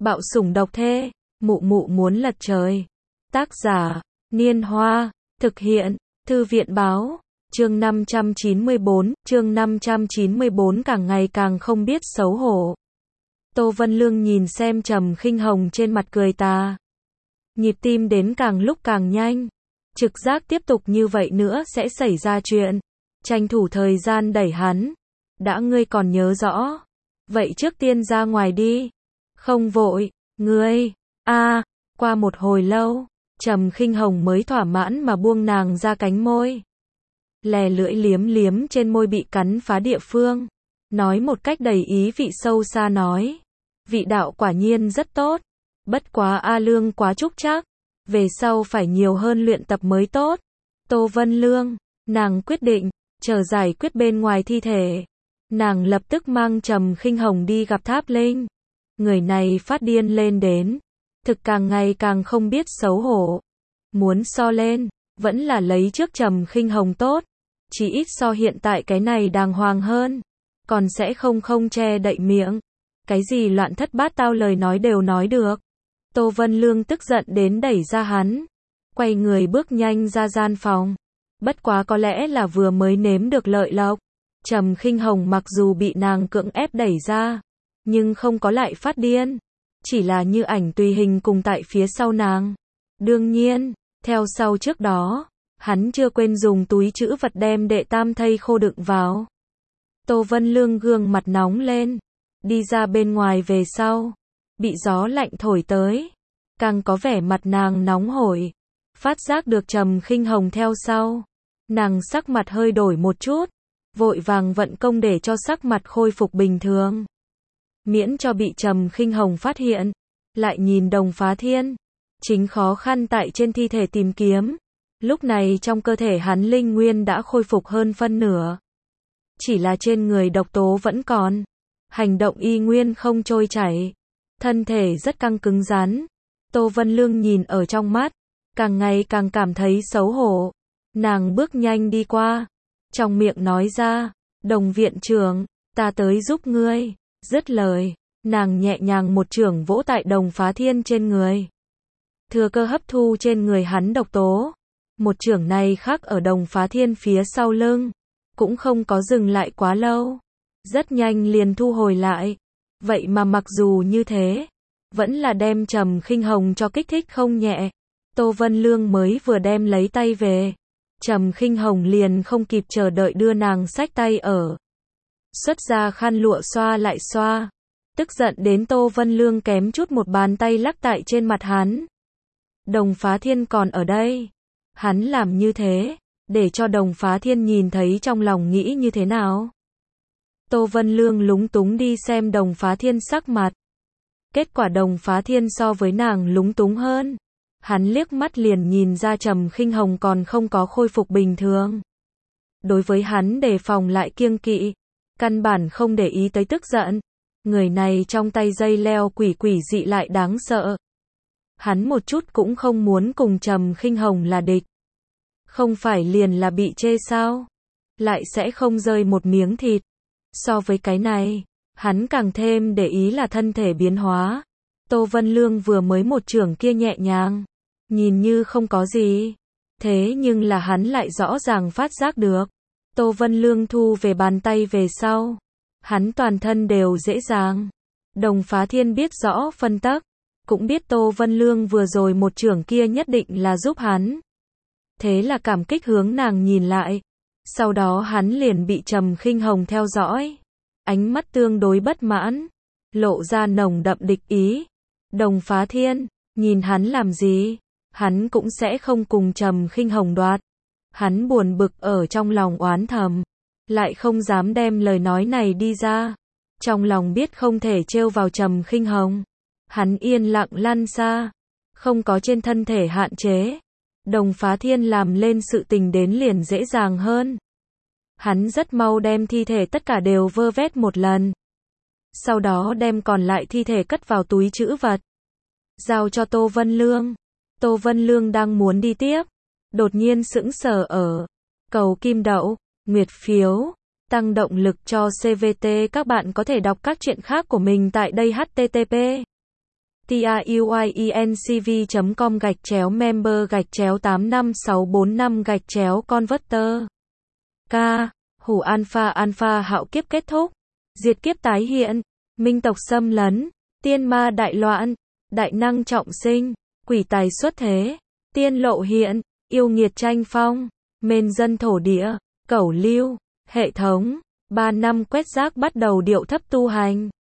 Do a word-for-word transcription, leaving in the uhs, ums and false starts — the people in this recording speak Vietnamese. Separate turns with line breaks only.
Bạo sủng độc thê, mụ mụ muốn lật trời. Tác giả, Niên Hoa, thực hiện, Thư viện Báo, chương năm trăm chín mươi bốn, chương năm trăm chín mươi bốn càng ngày càng không biết xấu hổ. Tô Vân Lương nhìn xem Trầm Khinh Hồng trên mặt cười tà. Nhịp tim đến càng lúc càng nhanh. Trực giác tiếp tục như vậy nữa sẽ xảy ra chuyện. Tranh thủ thời gian đẩy hắn. Đã ngươi còn nhớ rõ. Vậy trước tiên ra ngoài đi. Không vội, ngươi, a qua một hồi lâu, Trầm Khinh Hồng mới thỏa mãn mà buông nàng ra cánh môi. Lè lưỡi liếm liếm trên môi bị cắn phá địa phương. Nói một cách đầy ý vị sâu xa nói. Vị đạo quả nhiên rất tốt. Bất quá A Lương quá trúc trác. Về sau phải nhiều hơn luyện tập mới tốt. Tô Vân Lương, nàng quyết định, chờ giải quyết bên ngoài thi thể. Nàng lập tức mang Trầm Khinh Hồng đi gặp Tháp Linh. Người này phát điên lên đến. Thực càng ngày càng không biết xấu hổ. Muốn so lên, vẫn là lấy trước Trầm Khinh Hồng tốt. Chỉ ít so hiện tại cái này đàng hoàng hơn. Còn sẽ không không che đậy miệng. Cái gì loạn thất bát tao lời nói đều nói được. Tô Vân Lương tức giận đến đẩy ra hắn. Quay người bước nhanh ra gian phòng. Bất quá có lẽ là vừa mới nếm được lợi lộc. Trầm Khinh Hồng mặc dù bị nàng cưỡng ép đẩy ra. Nhưng không có lại phát điên. Chỉ là như ảnh tùy hình cùng tại phía sau nàng. Đương nhiên, theo sau trước đó, hắn chưa quên dùng túi trữ vật đem đệ tam thây khô đựng vào. Tô Vân Lương gương mặt nóng lên. Đi ra bên ngoài về sau. Bị gió lạnh thổi tới. Càng có vẻ mặt nàng nóng hổi. Phát giác được Trầm Khinh Hồng theo sau. Nàng sắc mặt hơi đổi một chút. Vội vàng vận công để cho sắc mặt khôi phục bình thường. Miễn cho bị Trầm Khinh Hồng phát hiện. Lại nhìn Đồng Phá Thiên. Chính khó khăn tại trên thi thể tìm kiếm. Lúc này trong cơ thể hắn linh nguyên đã khôi phục hơn phân nửa. Chỉ là trên người độc tố vẫn còn. Hành động y nguyên không trôi chảy. Thân thể rất căng cứng rắn. Tô Vân Lương nhìn ở trong mắt. Càng ngày càng cảm thấy xấu hổ. Nàng bước nhanh đi qua. Trong miệng nói ra. Đồng viện trưởng, ta tới giúp ngươi. Dứt lời. Nàng nhẹ nhàng một chưởng vỗ tại Đồng Phá Thiên trên người. Thừa cơ hấp thu trên người hắn độc tố. Một chưởng này khác ở Đồng Phá Thiên phía sau lưng. Cũng không có dừng lại quá lâu. Rất nhanh liền thu hồi lại. Vậy mà mặc dù như thế, vẫn là đem Trầm Khinh Hồng cho kích thích không nhẹ. Tô Vân Lương mới vừa đem lấy tay về. Trầm Khinh Hồng liền không kịp chờ đợi đưa nàng xách tay ở. Xuất ra khăn lụa xoa lại xoa. Tức giận đến Tô Vân Lương kém chút một bàn tay lắc tại trên mặt hắn. Đồng Phá Thiên còn ở đây. Hắn làm như thế, để cho Đồng Phá Thiên nhìn thấy trong lòng nghĩ như thế nào. Tô Vân Lương lúng túng đi xem Đồng Phá Thiên sắc mặt. Kết quả Đồng Phá Thiên so với nàng lúng túng hơn. Hắn liếc mắt liền nhìn ra Trầm Khinh Hồng còn không có khôi phục bình thường. Đối với hắn đề phòng lại kiêng kỵ. Căn bản không để ý tới tức giận. Người này trong tay dây leo quỷ quỷ dị lại đáng sợ. Hắn một chút cũng không muốn cùng Trầm Khinh Hồng là địch. Không phải liền là bị chê sao? Lại sẽ không rơi một miếng thịt. So với cái này, hắn càng thêm để ý là thân thể biến hóa. Tô Vân Lương vừa mới một chưởng kia nhẹ nhàng. Nhìn như không có gì. Thế nhưng là hắn lại rõ ràng phát giác được. Tô Vân Lương thu về bàn tay về sau. Hắn toàn thân đều dễ dàng. Đồng Phá Thiên biết rõ phân tắc. Cũng biết Tô Vân Lương vừa rồi một chưởng kia nhất định là giúp hắn. Thế là cảm kích hướng nàng nhìn lại. Sau đó hắn liền bị Trầm Khinh Hồng theo dõi. Ánh mắt tương đối bất mãn. Lộ ra nồng đậm địch ý. Đồng Phá Thiên, nhìn hắn làm gì? Hắn cũng sẽ không cùng Trầm Khinh Hồng đoạt. Hắn buồn bực ở trong lòng oán thầm. Lại không dám đem lời nói này đi ra. Trong lòng biết không thể trêu vào Trầm Khinh Hồng. Hắn yên lặng lăn xa. Không có trên thân thể hạn chế. Đồng Phá Thiên làm lên sự tình đến liền dễ dàng hơn. Hắn rất mau đem thi thể tất cả đều vơ vét một lần. Sau đó đem còn lại thi thể cất vào túi trữ vật. Giao cho Tô Vân Lương. Tô Vân Lương đang muốn đi tiếp. Đột nhiên sững sờ ở. Cầu kim đậu, nguyệt phiếu, tăng động lực cho xê vê tê. Các bạn có thể đọc các truyện khác của mình tại đây. H T T P tiuyencv chấm com gạch chéo member gạch chéo tám năm sáu bốn năm gạch chéo converter. K. Hủ alpha alpha hạo kiếp kết thúc. Diệt kiếp tái hiện. Minh tộc xâm lấn. Tiên ma đại loạn. Đại năng trọng sinh. Quỷ tài xuất thế. Tiên lộ hiện. Yêu nghiệt tranh phong. Mên dân thổ địa. Cẩu lưu. Hệ thống. Ba năm quét rác bắt đầu điệu thấp tu hành.